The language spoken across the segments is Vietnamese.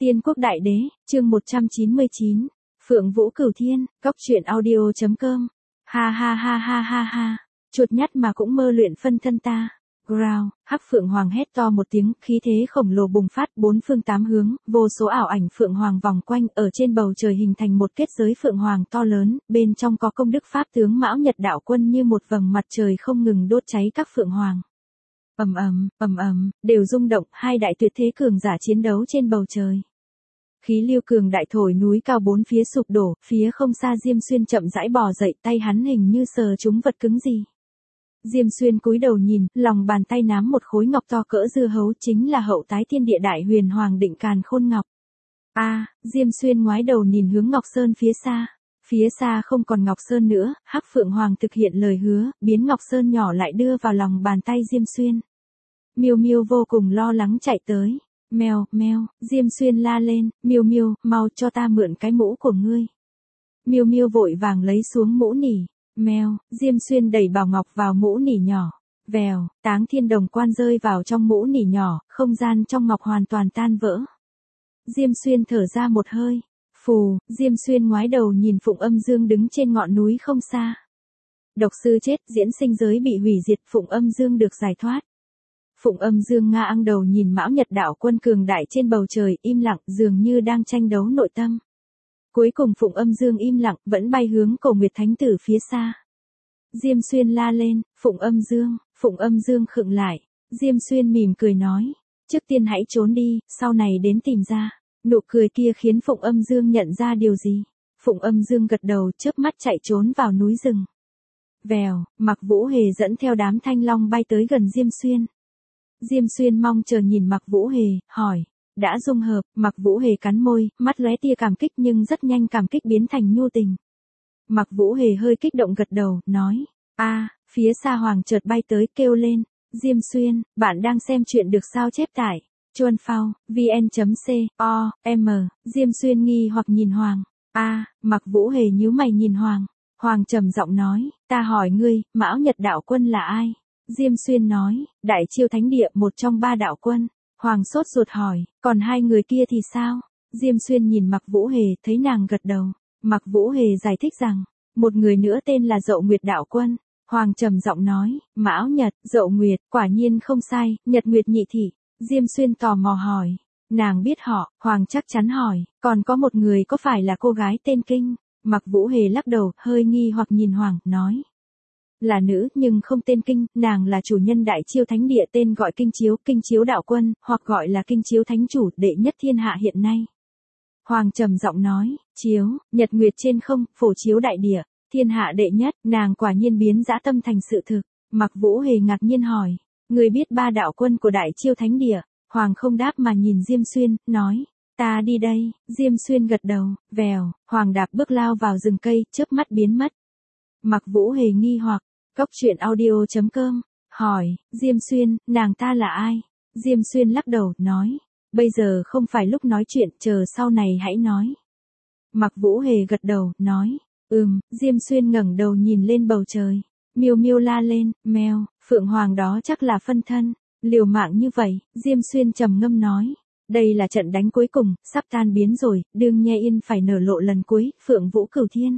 Tiên quốc đại đế, chương 199. Phượng Vũ Cửu Thiên, Cốc truyện audio.com. Ha ha ha ha ha ha. Chuột nhắt mà cũng mơ luyện phân thân ta. Growl, Hắc Phượng Hoàng hét to một tiếng, khí thế khổng lồ bùng phát bốn phương tám hướng, vô số ảo ảnh Phượng Hoàng vòng quanh ở trên bầu trời hình thành một kết giới Phượng Hoàng to lớn, bên trong có công đức pháp tướng Mão Nhật đạo quân như một vầng mặt trời không ngừng đốt cháy các Phượng Hoàng. Ầm ầm, đều rung động, hai đại tuyệt thế cường giả chiến đấu trên bầu trời. Khí lưu cường đại thổi núi cao bốn phía sụp đổ, phía không xa Diêm Xuyên chậm rãi bò dậy, tay hắn hình như sờ trúng vật cứng gì. Diêm Xuyên cúi đầu nhìn, lòng bàn tay nắm một khối ngọc to cỡ dưa hấu, chính là hậu tái thiên địa đại huyền hoàng định càn khôn ngọc. Diêm Xuyên ngoái đầu nhìn hướng Ngọc Sơn phía xa. Phía xa không còn Ngọc Sơn nữa, Hắc Phượng Hoàng thực hiện lời hứa, biến Ngọc Sơn nhỏ lại đưa vào lòng bàn tay Diêm Xuyên. Miêu Miêu vô cùng lo lắng chạy tới. Mèo, mèo, Diêm Xuyên la lên, Miêu Miêu, mau cho ta mượn cái mũ của ngươi. Miêu Miêu vội vàng lấy xuống mũ nỉ. Mèo, Diêm Xuyên đẩy Bảo Ngọc vào mũ nỉ nhỏ. Vèo, Táng Thiên Đồng Quan rơi vào trong mũ nỉ nhỏ, không gian trong ngọc hoàn toàn tan vỡ. Diêm Xuyên thở ra một hơi. Phù, Diêm Xuyên ngoái đầu nhìn Phụng Âm Dương đứng trên ngọn núi không xa. Độc sư chết, diễn sinh giới bị hủy diệt, Phụng Âm Dương được giải thoát. Phụng Âm Dương ngang đầu nhìn Mão Nhật đạo quân cường đại trên bầu trời, im lặng, dường như đang tranh đấu nội tâm. Cuối cùng Phụng Âm Dương im lặng, vẫn bay hướng Cổ Nguyệt Thánh Tử phía xa. Diêm Xuyên la lên, Phụng Âm Dương khựng lại. Diêm Xuyên mỉm cười nói, trước tiên hãy trốn đi, sau này đến tìm ra. Nụ cười kia khiến Phụng Âm Dương nhận ra điều gì. Phụng Âm Dương gật đầu, chớp mắt chạy trốn vào núi rừng. Vèo, Mạc Vũ Hề dẫn theo đám thanh long bay tới gần Diêm Xuyên. Diêm Xuyên mong chờ nhìn Mạc Vũ Hề, hỏi, đã dung hợp? Mạc Vũ Hề cắn môi, mắt lóe tia cảm kích nhưng rất nhanh cảm kích biến thành nhu tình. Mạc Vũ Hề hơi kích động gật đầu, nói, phía xa Hoàng chợt bay tới kêu lên, Diêm Xuyên, bạn đang xem chuyện được sao chép tải. Chuan Phao, vn.com, Diêm Xuyên nghi hoặc nhìn Hoàng. Mạc Vũ Hề nhíu mày nhìn Hoàng. Hoàng trầm giọng nói, ta hỏi ngươi, Mão Nhật đạo quân là ai? Diêm Xuyên nói, Đại Chiêu Thánh Địa, một trong ba đạo quân. Hoàng sốt ruột hỏi, còn hai người kia thì sao? Diêm Xuyên nhìn Mạc Vũ Hề, thấy nàng gật đầu. Mạc Vũ Hề giải thích rằng, một người nữa tên là Dậu Nguyệt đạo quân. Hoàng trầm giọng nói, Mão Nhật, Dậu Nguyệt, quả nhiên không sai, Nhật Nguyệt nhị thị. Diêm Xuyên tò mò hỏi, nàng biết họ? Hoàng chắc chắn hỏi, còn có một người có phải là cô gái tên Kinh? Mạc Vũ Hề lắc đầu, hơi nghi hoặc nhìn Hoàng, nói, là nữ nhưng không tên Kinh, nàng là chủ nhân Đại Chiêu Thánh Địa, tên gọi Kinh Chiếu đạo quân, hoặc gọi là Kinh Chiếu Thánh Chủ, đệ nhất thiên hạ hiện nay. Hoàng trầm giọng nói, chiếu, nhật nguyệt trên không, phổ chiếu đại địa, thiên hạ đệ nhất, nàng quả nhiên biến dã tâm thành sự thực. Mạc Vũ Hề ngạc nhiên hỏi, người biết ba đạo quân của Đại Chiêu Thánh Địa? Hoàng không đáp mà nhìn Diêm Xuyên, nói, ta đi đây. Diêm Xuyên gật đầu, vèo, Hoàng đạp bước lao vào rừng cây, chớp mắt biến mất. Mạc Vũ Hề nghi hoặc, Cốc truyện audio.com, hỏi, Diêm Xuyên, nàng ta là ai? Diêm Xuyên lắc đầu, nói, bây giờ không phải lúc nói chuyện, chờ sau này hãy nói. Mạc Vũ Hề gật đầu, nói, Diêm Xuyên ngẩng đầu nhìn lên bầu trời. Miêu Miêu la lên, mèo, Phượng Hoàng đó chắc là phân thân, liều mạng như vậy. Diêm Xuyên trầm ngâm nói, đây là trận đánh cuối cùng, sắp tan biến rồi, đương Nhe Yên phải nở lộ lần cuối, Phượng Vũ Cửu Thiên.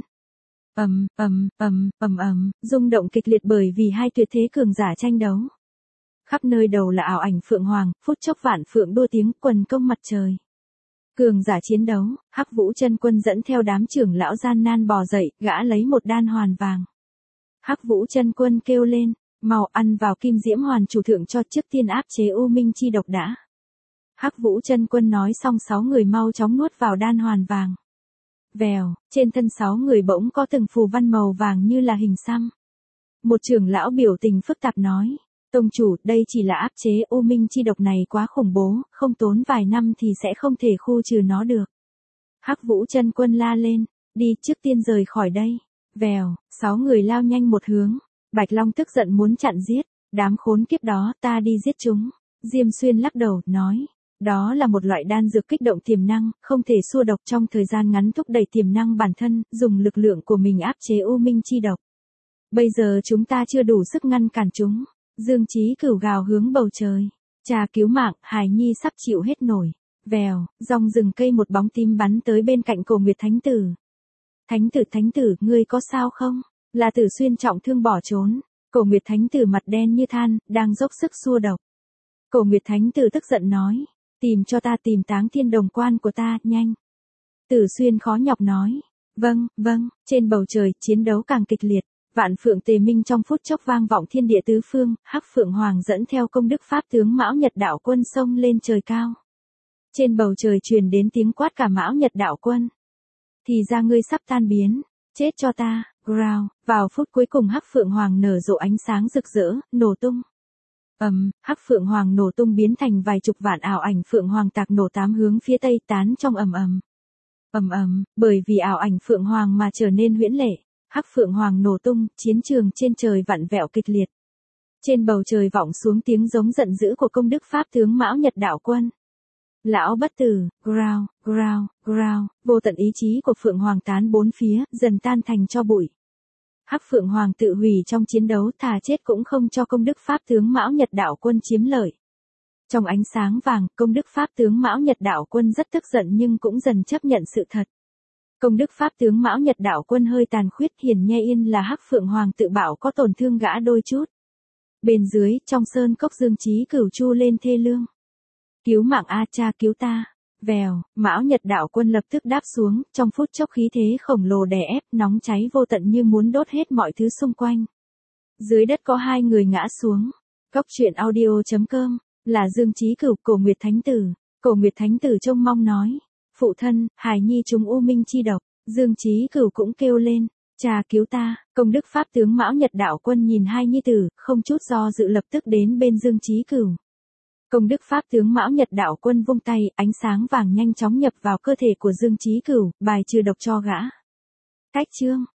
Rung động kịch liệt bởi vì hai tuyệt thế cường giả tranh đấu. Khắp nơi đầu là ảo ảnh Phượng Hoàng, phút chốc vạn phượng đua tiếng, quần công mặt trời. Cường giả chiến đấu, Hắc Vũ Chân Quân dẫn theo đám trưởng lão gian nan bò dậy, gã lấy một đan hoàn vàng. Hắc Vũ Chân Quân kêu lên, mau ăn vào Kim Diễm Hoàn chủ thượng cho, trước tiên áp chế U Minh chi độc đã. Hắc Vũ Chân Quân nói xong, 6 người mau chóng nuốt vào đan hoàn vàng. Vèo, trên thân 6 người bỗng có từng phù văn màu vàng như là hình xăm. Một trưởng lão biểu tình phức tạp nói, tông chủ, đây chỉ là áp chế U Minh chi độc này quá khủng bố, không tốn vài năm thì sẽ không thể khu trừ nó được. Hắc Vũ Chân Quân la lên, đi, trước tiên rời khỏi đây. Vèo, 6 người lao nhanh một hướng. Bạch Long tức giận muốn chặn giết, đám khốn kiếp đó, ta đi giết chúng. Diêm Xuyên lắc đầu, nói, đó là một loại đan dược kích động tiềm năng, không thể xua độc, trong thời gian ngắn thúc đẩy tiềm năng bản thân, dùng lực lượng của mình áp chế U Minh chi độc. Bây giờ chúng ta chưa đủ sức ngăn cản chúng. Dương Chí Cửu gào hướng bầu trời, cha cứu mạng, hài nhi sắp chịu hết nổi. Vèo, rong rừng cây một bóng tím bắn tới bên cạnh Cổ Nguyệt Thánh Tử. Thánh tử, ngươi có sao không? Là Tử Xuyên trọng thương bỏ trốn. Cổ Nguyệt Thánh Tử mặt đen như than, đang dốc sức xua độc. Cổ Nguyệt Thánh Tử tức giận nói, tìm cho ta tìm Táng Thiên Đồng Quan của ta, nhanh. Tử Xuyên khó nhọc nói, vâng, trên bầu trời, chiến đấu càng kịch liệt. Vạn Phượng Tề Minh trong phút chốc vang vọng thiên địa tứ phương, Hắc Phượng Hoàng dẫn theo công đức pháp tướng Mão Nhật Đạo Quân xông lên trời cao. Trên bầu trời truyền đến tiếng quát cả Mão Nhật Đạo Quân. Thì ra ngươi sắp tan biến, chết cho ta, growl, vào phút cuối cùng Hắc Phượng Hoàng nở rộ ánh sáng rực rỡ, nổ tung. Hắc Phượng Hoàng nổ tung biến thành vài chục vạn ảo ảnh Phượng Hoàng tạc nổ tám hướng phía tây tán trong bởi vì ảo ảnh Phượng Hoàng mà trở nên huyễn lệ. Hắc Phượng Hoàng nổ tung, chiến trường trên trời vặn vẹo kịch liệt. Trên bầu trời vọng xuống tiếng giống giận dữ của công đức pháp tướng Mão Nhật Đạo Quân. Lão bất tử, growl, vô tận ý chí của Phượng Hoàng tán bốn phía, dần tan thành tro bụi. Hắc Phượng Hoàng tự hủy trong chiến đấu, thà chết cũng không cho công đức pháp tướng Mão Nhật Đạo Quân chiếm lợi. Trong ánh sáng vàng, công đức pháp tướng Mão Nhật Đạo Quân rất tức giận nhưng cũng dần chấp nhận sự thật. Công đức pháp tướng Mão Nhật Đạo Quân hơi tàn khuyết, hiển nhe yên là Hắc Phượng Hoàng tự bảo có tổn thương gã đôi chút. Bên dưới, trong sơn cốc Dương Chí Cửu chu lên thê lương. Cứu mạng a cha, cứu ta. Vèo, Mão Nhật Đạo Quân lập tức đáp xuống, trong phút chốc khí thế khổng lồ đè ép, nóng cháy vô tận như muốn đốt hết mọi thứ xung quanh. Dưới đất có hai người ngã xuống. Góc truyện audio.com, là Dương Chí Cửu, Cổ Nguyệt Thánh Tử. Cổ Nguyệt Thánh Tử trông mong nói, phụ thân, hài nhi chúng u minh chi độc. Dương Chí Cửu cũng kêu lên, cha cứu ta. Công đức pháp tướng Mão Nhật Đạo Quân nhìn hai nhi tử, không chút do dự lập tức đến bên Dương Chí Cửu. Công đức pháp tướng Mão Nhật Đạo Quân vung tay, ánh sáng vàng nhanh chóng nhập vào cơ thể của Dương Chí Cửu, bài trừ độc cho gã. Cách chương